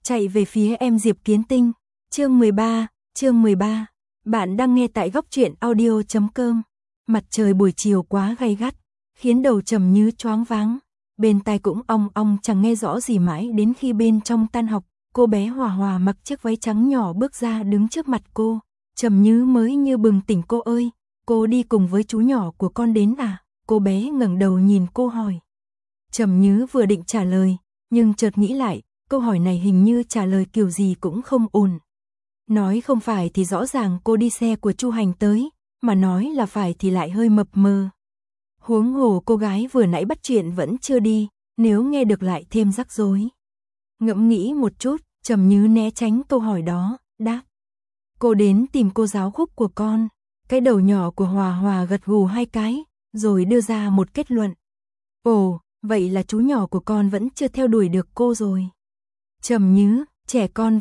chạy về phía em Diệp Kiến Tinh. Chương 13. Bạn đang nghe tại góc truyện audio.com. Mặt trời buổi chiều quá gay gắt, khiến đầu Trầm Như choáng váng. Bên tai cũng ong ong chẳng nghe rõ gì mãi đến khi bên trong tan học, cô bé Hòa Hòa mặc chiếc váy trắng nhỏ bước ra đứng trước mặt cô. Trầm Như mới như bừng tỉnh, cô ơi, cô đi cùng với chú nhỏ của con đến à? Cô bé ngẩng đầu nhìn cô hỏi. Trầm Như vừa định trả lời, nhưng chợt nghĩ lại, câu hỏi này hình như trả lời kiểu gì cũng không ổn. Nói không phải thì rõ ràng cô đi xe của Chu Hành tới, mà nói là phải thì lại hơi mập mờ. Huống hồ cô gái vừa nãy bắt chuyện vẫn chưa đi, nếu nghe được lại thêm rắc rối. Ngẫm nghĩ một chút, Trầm Như né tránh câu hỏi đó, đáp. Cô đến tìm cô giáo Khúc của con. Cái đầu nhỏ của Hòa Hòa gật gù hai cái, rồi đưa ra một kết luận. Ồ, vậy là chú nhỏ của con vẫn chưa theo đuổi được cô rồi. Trầm Như, trẻ con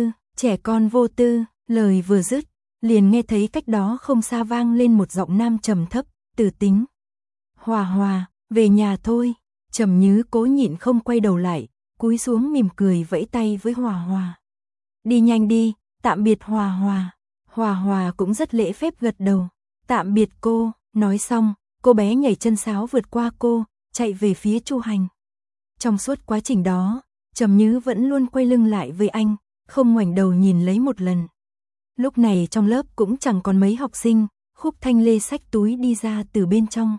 vô tư, lời vừa dứt, liền nghe thấy cách đó không xa vang lên một giọng nam trầm thấp, từ tính. Hòa Hòa, về nhà thôi. Trầm Như cố nhịn không quay đầu lại, cúi xuống mỉm cười vẫy tay với Hòa Hòa. Đi nhanh đi, tạm biệt Hòa Hòa. Hòa Hòa cũng rất lễ phép gật đầu. Tạm biệt cô. Nói xong, cô bé nhảy chân sáo vượt qua cô, chạy về phía Chu Hành. Trong suốt quá trình đó, Trầm Như vẫn luôn quay lưng lại với anh, không ngoảnh đầu nhìn lấy một lần. Lúc này trong lớp cũng chẳng còn mấy học sinh, Khúc Thanh Lê xách túi đi ra từ bên trong.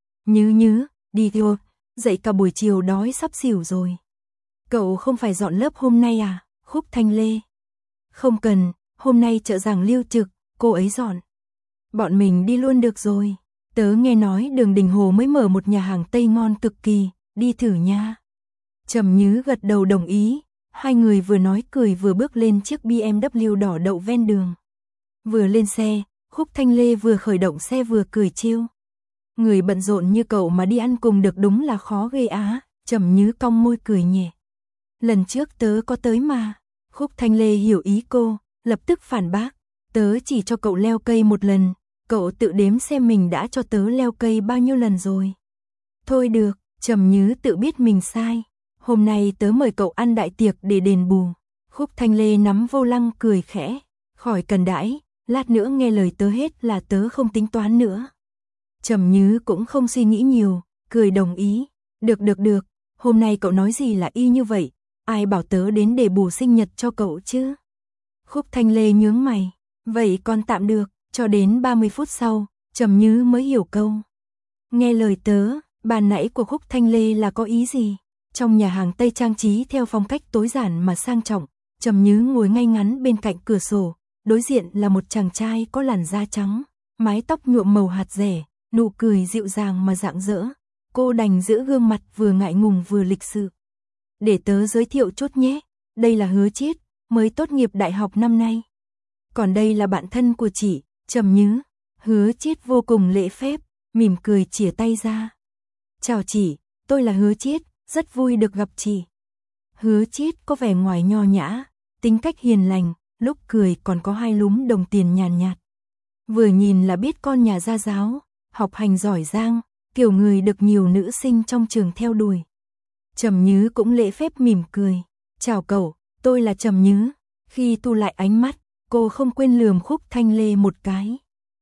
Như, đi thôi, dậy cả buổi chiều đói sắp xỉu rồi. Cậu không phải dọn lớp hôm nay à? Khúc Thanh Lê. Không cần, hôm nay trợ giảng lưu trực, cô ấy dọn. Bọn mình đi luôn được rồi. Tớ nghe nói Đường Đình Hồ mới mở một nhà hàng Tây ngon cực kỳ, đi thử nha. Trầm Như gật đầu đồng ý, hai người vừa nói cười vừa bước lên chiếc BMW đỏ đậu ven đường. Vừa lên xe, Khúc Thanh Lê vừa khởi động xe vừa cười trêu. Người bận rộn như cậu mà đi ăn cùng được đúng là khó ghê á. Trầm Như cong môi cười nhẹ. Lần trước tớ có tới mà. Khúc Thanh Lê hiểu ý cô, lập tức phản bác. Tớ chỉ cho cậu leo cây một lần, cậu tự đếm xem mình đã cho tớ leo cây bao nhiêu lần rồi. Thôi được, Trầm Như tự biết mình sai. Hôm nay tớ mời cậu ăn đại tiệc để đền bù. Khúc Thanh Lê nắm vô lăng cười khẽ. Khỏi cần đãi, lát nữa nghe lời tớ hết là tớ không tính toán nữa. Trầm Như cũng không suy nghĩ nhiều, cười đồng ý. Được, hôm nay cậu nói gì là y như vậy, ai bảo tớ đến để bù sinh nhật cho cậu chứ? Khúc Thanh Lê nhướng mày, vậy còn tạm được, cho đến 30 phút sau, Trầm Như mới hiểu câu. Nghe lời tớ, bàn nãy của Khúc Thanh Lê là có ý gì? Trong nhà hàng Tây trang trí theo phong cách tối giản mà sang trọng, Trầm Như ngồi ngay ngắn bên cạnh cửa sổ, đối diện là một chàng trai có làn da trắng, mái tóc nhuộm màu hạt rẻ, nụ cười dịu dàng mà rạng rỡ. Cô đành giữ gương mặt vừa ngại ngùng vừa lịch sự. Để tớ giới thiệu chút nhé, đây là Hứa Chiết, mới tốt nghiệp đại học năm nay. Còn đây là bạn thân của chị, Trầm Như. Hứa Chiết vô cùng lễ phép, mỉm cười chìa tay ra. Chào chị, tôi là Hứa Chiết, rất vui được gặp chị. Hứa Chiết có vẻ ngoài nho nhã, tính cách hiền lành, lúc cười còn có hai lúm đồng tiền nhàn nhạt. Vừa nhìn là biết con nhà gia giáo, học hành giỏi giang, kiểu người được nhiều nữ sinh trong trường theo đuổi. Trầm Như cũng lễ phép mỉm cười. Chào cậu, tôi là Trầm Như. Khi thu lại ánh mắt, cô không quên lườm Khúc Thanh Lê một cái.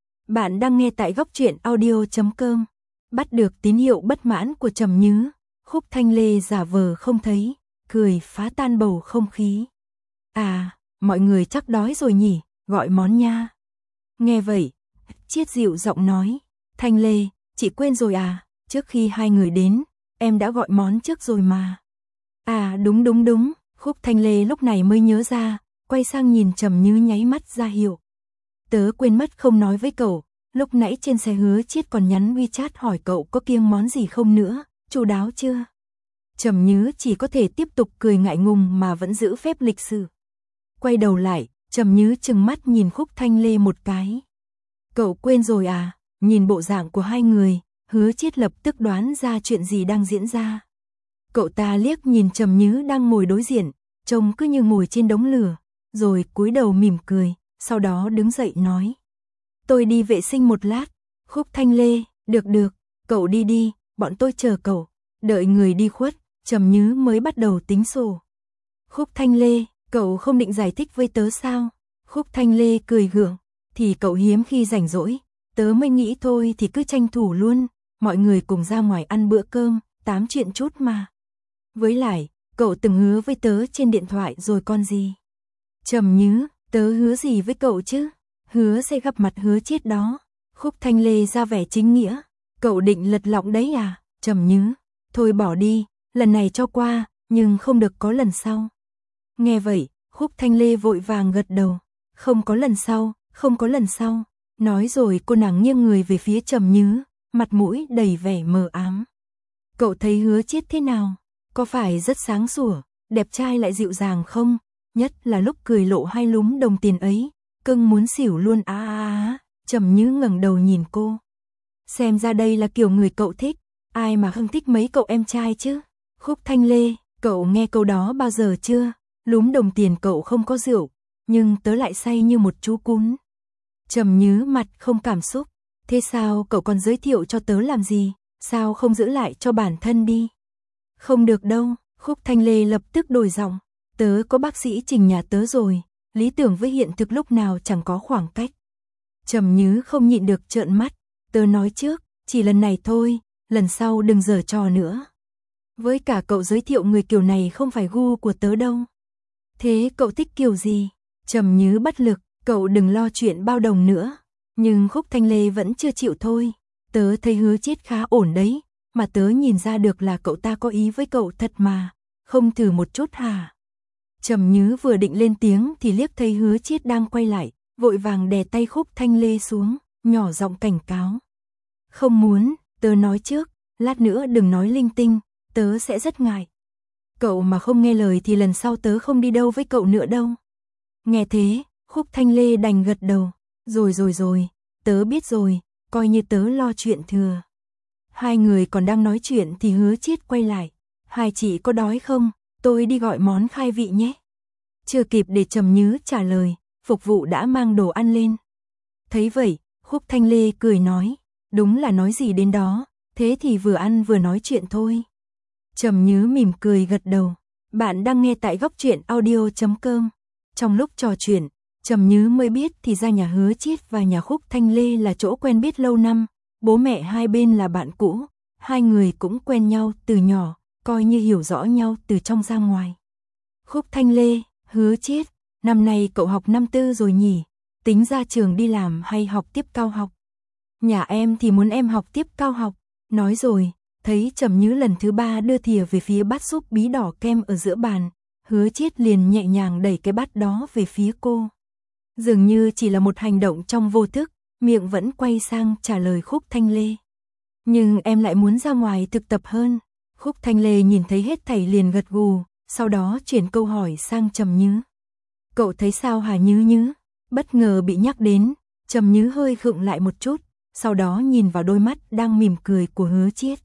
Bạn đang nghe tại góc truyện audio.com. Bắt được tín hiệu bất mãn của Trầm Như, Khúc Thanh Lê giả vờ không thấy, cười phá tan bầu không khí. À, mọi người chắc đói rồi nhỉ, gọi món nha. Nghe vậy, Chiết dịu giọng nói. Thanh Lê, chị quên rồi à, trước khi hai người đến, em đã gọi món trước rồi mà. À đúng, Khúc Thanh Lê lúc này mới nhớ ra, quay sang nhìn Trầm Như nháy mắt ra hiệu. Tớ quên mất không nói với cậu, lúc nãy trên xe Hứa Chiết còn nhắn WeChat hỏi cậu có kiêng món gì không nữa, chu đáo chưa? Trầm Như chỉ có thể tiếp tục cười ngại ngùng mà vẫn giữ phép lịch sự. Quay đầu lại, Trầm Như trừng mắt nhìn Khúc Thanh Lê một cái. Cậu quên rồi à? Nhìn bộ dạng của hai người, Hứa Chiết lập tức đoán ra chuyện gì đang diễn ra. Cậu ta liếc nhìn Trầm Như đang ngồi đối diện, trông cứ như ngồi trên đống lửa, rồi cúi đầu mỉm cười, sau đó đứng dậy nói. Tôi đi vệ sinh một lát. Khúc Thanh Lê, được, cậu đi đi, bọn tôi chờ cậu. Đợi người đi khuất, Trầm Như mới bắt đầu tính sổ. Khúc Thanh Lê, cậu không định giải thích với tớ sao? Khúc Thanh Lê cười gượng, thì cậu hiếm khi rảnh rỗi, tớ mới nghĩ thôi thì cứ tranh thủ luôn, mọi người cùng ra ngoài ăn bữa cơm, tám chuyện chút mà. Với lại, cậu từng hứa với tớ trên điện thoại rồi con gì? Trầm Nhứ, tớ hứa gì với cậu chứ? Hứa sẽ gặp mặt Hứa Chiết đó. Khúc Thanh Lê ra vẻ chính nghĩa, cậu định lật lọng đấy à? Trầm Nhứ, thôi bỏ đi, lần này cho qua, nhưng không được có lần sau. Nghe vậy, Khúc Thanh Lê vội vàng gật đầu, không có lần sau, không có lần sau. Nói rồi cô nàng nghiêng người về phía Trầm Nhứ, mặt mũi đầy vẻ mờ ám. Cậu thấy Hứa Chiết thế nào? Có phải rất sáng sủa, đẹp trai lại dịu dàng không? Nhất là lúc cười lộ hai lúm đồng tiền ấy, cưng muốn xỉu luôn á. Trầm Nhứ ngẩng đầu nhìn cô. Xem ra đây là kiểu người cậu thích, ai mà không thích mấy cậu em trai chứ? Khúc Thanh Lê, cậu nghe câu đó bao giờ chưa? Lúm đồng tiền cậu không có rượu, nhưng tớ lại say như một chú cún. Trầm Nhứ mặt không cảm xúc, thế sao cậu còn giới thiệu cho tớ làm gì? Sao không giữ lại cho bản thân đi? Không được đâu, Khúc Thanh Lê lập tức đổi giọng, tớ có bác sĩ Trình nhà tớ rồi, lý tưởng với hiện thực lúc nào chẳng có khoảng cách. Trầm Nhứ không nhịn được trợn mắt, tớ nói trước, chỉ lần này thôi, lần sau đừng giở trò nữa. Với cả cậu giới thiệu người kiểu này không phải gu của tớ đâu. Thế cậu thích kiểu gì? Trầm Nhứ bất lực, cậu đừng lo chuyện bao đồng nữa. Nhưng Khúc Thanh Lê vẫn chưa chịu thôi. Tớ thấy Hứa Chiết khá ổn đấy, mà tớ nhìn ra được là cậu ta có ý với cậu thật mà. Không thử một chút hả? Trầm Nhứ vừa định lên tiếng thì liếc thấy Hứa Chiết đang quay lại, vội vàng đè tay Khúc Thanh Lê xuống, nhỏ giọng cảnh cáo. Không muốn, tớ nói trước, lát nữa đừng nói linh tinh, tớ sẽ rất ngại. Cậu mà không nghe lời thì lần sau tớ không đi đâu với cậu nữa đâu. Nghe thế, Khúc Thanh Lê đành gật đầu. Rồi, tớ biết rồi, coi như tớ lo chuyện thừa. Hai người còn đang nói chuyện thì Hứa Chiết quay lại. Hai chị có đói không? Tôi đi gọi món khai vị nhé. Chưa kịp để Trầm Nhứ trả lời, phục vụ đã mang đồ ăn lên. Thấy vậy, Khúc Thanh Lê cười nói, đúng là nói gì đến đó, thế thì vừa ăn vừa nói chuyện thôi. Trầm Nhứ mỉm cười gật đầu. Bạn đang nghe tại Góc Truyện Audio.com. Trong lúc trò chuyện, Trầm Nhứ mới biết thì ra nhà Hứa Chiết và nhà Khúc Thanh Lê là chỗ quen biết lâu năm, bố mẹ hai bên là bạn cũ, hai người cũng quen nhau từ nhỏ, coi như hiểu rõ nhau từ trong ra ngoài. Khúc Thanh Lê, Hứa Chiết, năm nay cậu học năm tư rồi nhỉ? Tính ra trường đi làm hay học tiếp cao học? Nhà em thì muốn em học tiếp cao học. Nói rồi, thấy Trầm Nhứ lần thứ ba đưa thìa về phía bát súp bí đỏ kem ở giữa bàn, Hứa Chiết liền nhẹ nhàng đẩy cái bát đó về phía cô. Dường như chỉ là một hành động trong vô thức, miệng vẫn quay sang trả lời Khúc Thanh Lê. Nhưng em lại muốn ra ngoài thực tập hơn. Khúc Thanh Lê nhìn thấy hết thảy liền gật gù, sau đó chuyển câu hỏi sang Trầm Nhứ. Cậu thấy sao hả Nhứ Nhứ? Bất ngờ bị nhắc đến, Trầm Nhứ hơi khựng lại một chút, sau đó nhìn vào đôi mắt đang mỉm cười của Hứa Chiết.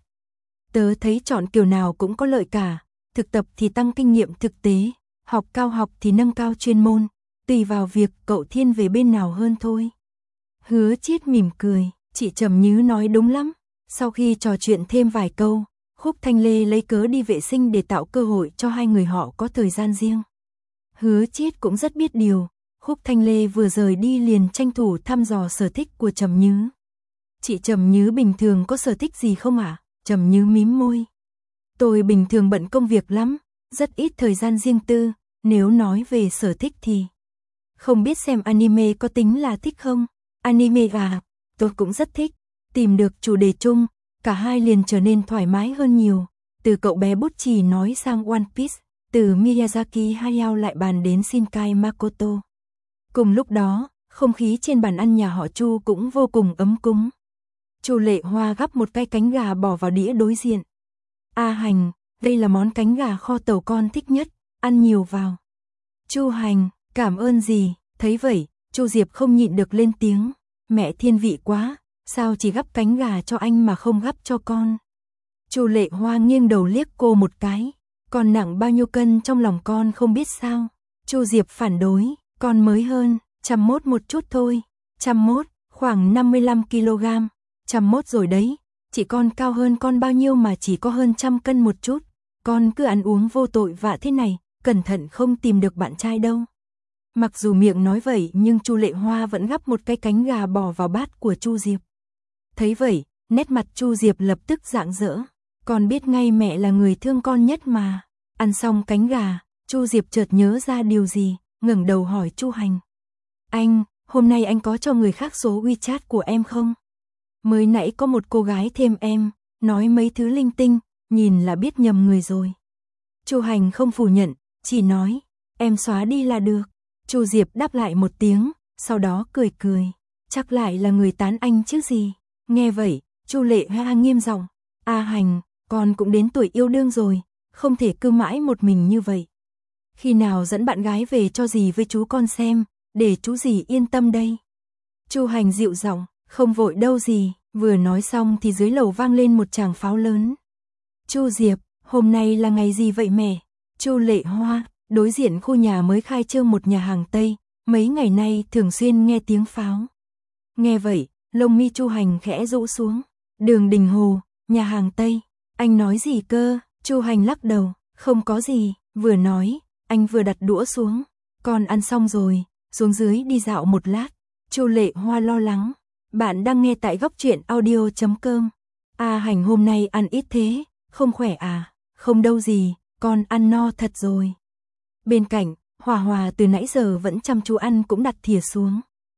Tớ thấy chọn kiểu nào cũng có lợi cả, thực tập thì tăng kinh nghiệm thực tế, học cao học thì nâng cao chuyên môn, tùy vào việc cậu thiên về bên nào hơn thôi. Hứa Chiết mỉm cười, chị Trầm Nhứ nói đúng lắm. Sau khi trò chuyện thêm vài câu, Khúc Thanh Lê lấy cớ đi vệ sinh để tạo cơ hội cho hai người họ có thời gian riêng. Hứa Chiết cũng rất biết điều, Khúc Thanh Lê vừa rời đi liền tranh thủ thăm dò sở thích của Trầm Nhứ. Chị Trầm Nhứ bình thường có sở thích gì không ạ? Trầm Nhứ mím môi. Tôi bình thường bận công việc lắm, rất ít thời gian riêng tư, nếu nói về sở thích thì... Không biết xem anime có tính là thích không? Anime à, tôi cũng rất thích. Tìm được chủ đề chung, cả hai liền trở nên thoải mái hơn nhiều. Từ cậu bé bút chì nói sang One Piece, từ Miyazaki Hayao lại bàn đến Shinkai Makoto. Cùng lúc đó, không khí trên bàn ăn nhà họ Chu cũng vô cùng ấm cúng. Chu Lệ Hoa gắp một cái cánh gà bỏ vào đĩa đối diện. A Hành, đây là món cánh gà kho tàu con thích nhất, ăn nhiều vào. Chu Hành, cảm ơn dì. Thấy vậy, Chu Diệp không nhịn được lên tiếng. Mẹ thiên vị quá, sao chỉ gắp cánh gà cho anh mà không gắp cho con? Chu Lệ Hoa nghiêng đầu liếc cô một cái. Con nặng bao nhiêu cân trong lòng con không biết sao? Chu Diệp phản đối, con mới hơn, 101 một chút thôi. 101, khoảng 55 kg. 101 rồi đấy, chị con cao hơn con bao nhiêu mà chỉ có hơn 100 cân một chút. Con cứ ăn uống vô tội vạ thế này, cẩn thận không tìm được bạn trai đâu. Mặc dù miệng nói vậy nhưng Chu Lệ Hoa vẫn gắp một cái cánh gà bỏ vào bát của Chu Diệp. Thấy vậy, nét mặt Chu Diệp lập tức rạng rỡ. Con biết ngay mẹ là người thương con nhất mà. Ăn xong cánh gà, Chu Diệp chợt nhớ ra điều gì, ngẩng đầu hỏi Chu Hành. Anh, hôm nay anh có cho người khác số WeChat của em không? Mới nãy có một cô gái thêm em, nói mấy thứ linh tinh, nhìn là biết nhầm người rồi. Chu Hành không phủ nhận, chỉ nói, em xóa đi là được. Chu Diệp đáp lại một tiếng, sau đó cười cười, chắc lại là người tán anh chứ gì. Nghe vậy, Chu Lệ Hoa nghiêm giọng, A Hành, con cũng đến tuổi yêu đương rồi, không thể cứ mãi một mình như vậy. Khi nào dẫn bạn gái về cho dì với chú con xem, để chú dì yên tâm đây. Chu Hành dịu giọng, không vội đâu dì. Vừa nói xong thì dưới lầu vang lên một tràng pháo lớn. Chu Diệp, hôm nay là ngày gì vậy mẹ? Chu Lệ Hoa, đối diện khu nhà mới khai trương một nhà hàng Tây, mấy ngày nay thường xuyên nghe tiếng pháo. Nghe vậy, lông mi Chu Hành khẽ rũ xuống. Đường Đình Hồ, nhà hàng Tây, anh nói gì cơ? Chu Hành lắc đầu, không có gì, vừa nói, anh vừa đặt đũa xuống. Con ăn xong rồi, xuống dưới đi dạo một lát. Chu Lệ Hoa lo lắng. Bạn đang nghe tại góc truyện audio.com. A Hành hôm nay ăn ít thế, không khỏe à? Không đâu gì, con ăn no thật rồi. Bên cạnh, Hòa Hòa từ nãy giờ vẫn chăm chú ăn cũng đặt thìa xuống.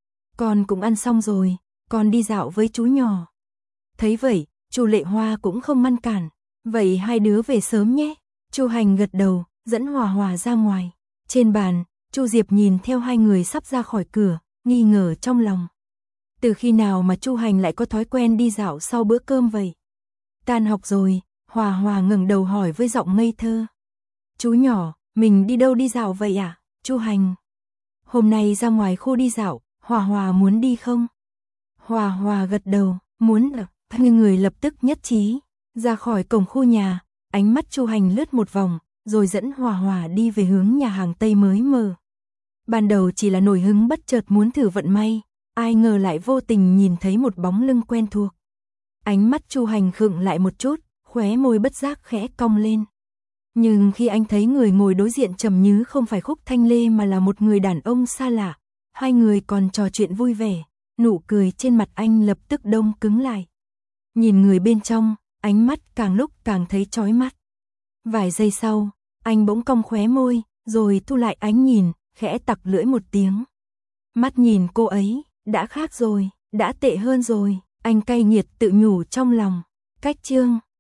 Con cũng ăn xong rồi, con đi dạo với chú nhỏ. Thấy vậy, Chu Lệ Hoa cũng không ngăn cản. Vậy hai đứa về sớm nhé. Chu Hành gật đầu, dẫn Hòa Hòa ra ngoài. Trên bàn, Chu Diệp nhìn theo hai người sắp ra khỏi cửa, nghi ngờ trong lòng. Từ khi nào mà Chu Hành lại có thói quen đi dạo sau bữa cơm vậy? Tan học rồi, Hòa Hòa ngẩng đầu hỏi với giọng ngây thơ. Chú nhỏ, mình đi đâu đi dạo vậy à? Chu Hành. Hôm nay ra ngoài khu đi dạo, Hòa Hòa muốn đi không? Hòa Hòa gật đầu, muốn ạ. Hai người lập tức nhất trí. Ra khỏi cổng khu nhà, ánh mắt Chu Hành lướt một vòng, rồi dẫn Hòa Hòa đi về hướng nhà hàng Tây mới mở. Ban đầu chỉ là nổi hứng bất chợt muốn thử vận may. Ai ngờ lại vô tình nhìn thấy một bóng lưng quen thuộc. Ánh mắt Chu Hành khựng lại một chút, khóe môi bất giác khẽ cong lên. Nhưng khi anh thấy người ngồi đối diện Trầm Nhứ không phải Khúc Thanh Lê mà là một người đàn ông xa lạ, hai người còn trò chuyện vui vẻ, nụ cười trên mặt anh lập tức đông cứng lại. Nhìn người bên trong, ánh mắt càng lúc càng thấy chói mắt. Vài giây sau, anh bỗng cong khóe môi, rồi thu lại ánh nhìn, khẽ tặc lưỡi một tiếng. Mắt nhìn cô ấy, đã khác rồi, đã tệ hơn rồi, anh cay nghiệt tự nhủ trong lòng. Cách chương